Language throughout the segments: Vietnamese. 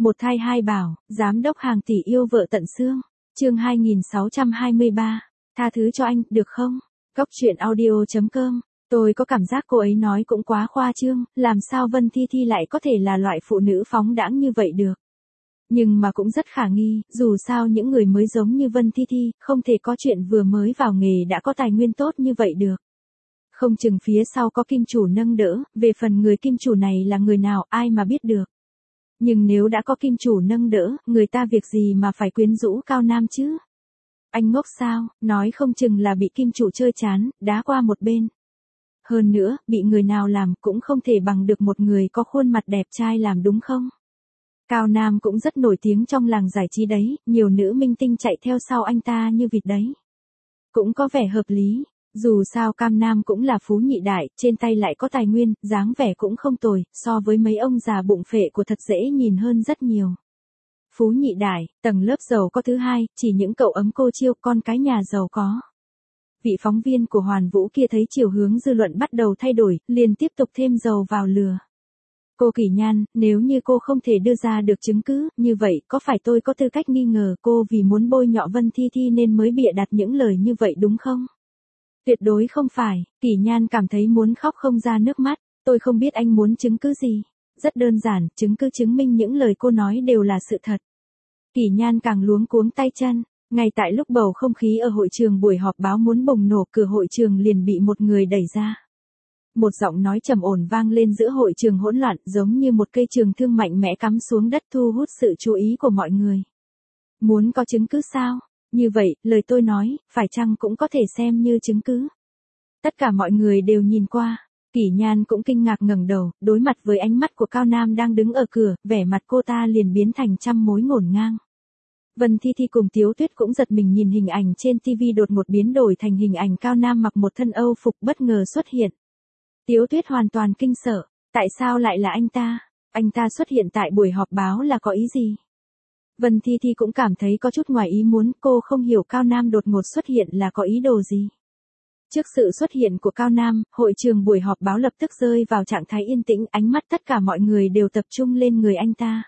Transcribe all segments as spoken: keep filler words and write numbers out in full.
Một thai hai bảo, giám đốc hàng tỷ yêu vợ tận xương. Chương hai nghìn sáu trăm hai mươi ba. Tha thứ cho anh, được không? Góc truyện audio chấm com. Tôi có cảm giác cô ấy nói cũng quá khoa trương, làm sao Vân Thi Thi lại có thể là loại phụ nữ phóng đãng như vậy được. Nhưng mà cũng rất khả nghi, dù sao những người mới giống như Vân Thi Thi, không thể có chuyện vừa mới vào nghề đã có tài nguyên tốt như vậy được. Không chừng phía sau có kim chủ nâng đỡ, về phần người kim chủ này là người nào ai mà biết được. Nhưng nếu đã có kim chủ nâng đỡ, người ta việc gì mà phải quyến rũ Cao Nam chứ? Anh ngốc sao, nói không chừng là bị kim chủ chơi chán, đá qua một bên. Hơn nữa, bị người nào làm cũng không thể bằng được một người có khuôn mặt đẹp trai làm đúng không? Cao Nam cũng rất nổi tiếng trong làng giải trí đấy, nhiều nữ minh tinh chạy theo sau anh ta như vịt đấy. Cũng có vẻ hợp lý, dù sao Cao Nam cũng là phú nhị đại, trên tay lại có tài nguyên, dáng vẻ cũng không tồi, so với mấy ông già bụng phệ của thật dễ nhìn hơn rất nhiều. Phú nhị đại, tầng lớp giàu có thứ hai, chỉ những cậu ấm cô chiêu con cái nhà giàu có. Vị phóng viên của Hoàn Vũ kia thấy chiều hướng dư luận bắt đầu thay đổi, liền tiếp tục thêm dầu vào lửa. Cô Kỷ Nhan, nếu như cô không thể đưa ra được chứng cứ, như vậy có phải tôi có tư cách nghi ngờ cô vì muốn bôi nhọ Vân Thi Thi nên mới bịa đặt những lời như vậy đúng không? Tuyệt đối không phải, Kỷ Nhan cảm thấy muốn khóc không ra nước mắt, tôi không biết anh muốn chứng cứ gì. Rất đơn giản, chứng cứ chứng minh những lời cô nói đều là sự thật. Kỷ Nhan càng luống cuống tay chân, ngay tại lúc bầu không khí ở hội trường buổi họp báo muốn bùng nổ, cửa hội trường liền bị một người đẩy ra. Một giọng nói trầm ổn vang lên giữa hội trường hỗn loạn, giống như một cây trường thương mạnh mẽ cắm xuống đất thu hút sự chú ý của mọi người. Muốn có chứng cứ sao? Như vậy, lời tôi nói, phải chăng cũng có thể xem như chứng cứ? Tất cả mọi người đều nhìn qua. Kỷ Nhan cũng kinh ngạc ngẩng đầu, đối mặt với ánh mắt của Cao Nam đang đứng ở cửa, vẻ mặt cô ta liền biến thành trăm mối ngổn ngang. Vân Thi Thi cùng Tiếu Tuyết cũng giật mình nhìn hình ảnh trên ti vi đột ngột biến đổi thành hình ảnh Cao Nam mặc một thân Âu phục bất ngờ xuất hiện. Tiếu Tuyết hoàn toàn kinh sợ, tại sao lại là anh ta? Anh ta xuất hiện tại buổi họp báo là có ý gì? Vân Thi Thi cũng cảm thấy có chút ngoài ý muốn, cô không hiểu Cao Nam đột ngột xuất hiện là có ý đồ gì. Trước sự xuất hiện của Cao Nam, hội trường buổi họp báo lập tức rơi vào trạng thái yên tĩnh, ánh mắt tất cả mọi người đều tập trung lên người anh ta.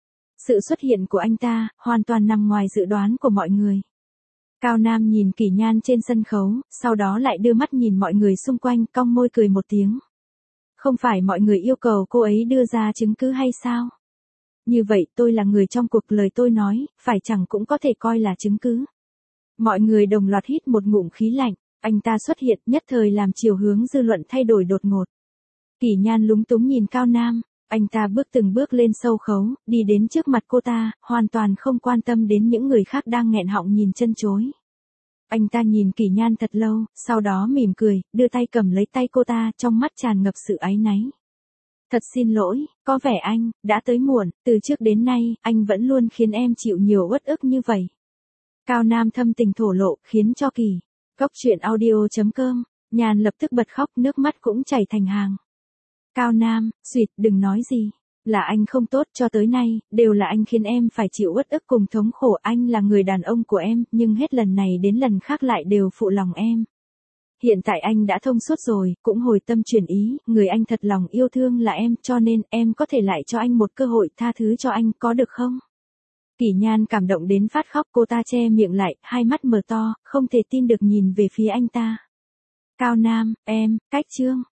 Sự xuất hiện của anh ta, hoàn toàn nằm ngoài dự đoán của mọi người. Cao Nam nhìn Kỷ Nhan trên sân khấu, sau đó lại đưa mắt nhìn mọi người xung quanh, cong môi cười một tiếng. Không phải mọi người yêu cầu cô ấy đưa ra chứng cứ hay sao? Như vậy tôi là người trong cuộc, lời tôi nói, phải chẳng cũng có thể coi là chứng cứ. Mọi người đồng loạt hít một ngụm khí lạnh. Anh ta xuất hiện nhất thời làm chiều hướng dư luận thay đổi đột ngột. Kỷ Nhan lúng túng nhìn Cao Nam, anh ta bước từng bước lên sâu khấu, đi đến trước mặt cô ta, hoàn toàn không quan tâm đến những người khác đang nghẹn họng nhìn chân chối. Anh ta nhìn Kỷ Nhan thật lâu, sau đó mỉm cười, đưa tay cầm lấy tay cô ta, trong mắt tràn ngập sự áy náy. Thật xin lỗi, có vẻ anh đã tới muộn, từ trước đến nay, anh vẫn luôn khiến em chịu nhiều uất ức như vậy. Cao Nam thâm tình thổ lộ, khiến cho Kỷ Góc truyện audio chấm com, Nhan lập tức bật khóc, nước mắt cũng chảy thành hàng. Cao Nam, xuyệt, đừng nói gì. Là anh không tốt, cho tới nay, đều là anh khiến em phải chịu uất ức cùng thống khổ. Anh là người đàn ông của em, nhưng hết lần này đến lần khác lại đều phụ lòng em. Hiện tại anh đã thông suốt rồi, cũng hồi tâm chuyển ý, người anh thật lòng yêu thương là em, cho nên em có thể lại cho anh một cơ hội, tha thứ cho anh, có được không? Kỷ Nhan cảm động đến phát khóc, cô ta che miệng lại, hai mắt mở to, không thể tin được nhìn về phía anh ta. Cao Nam, em, cách chương.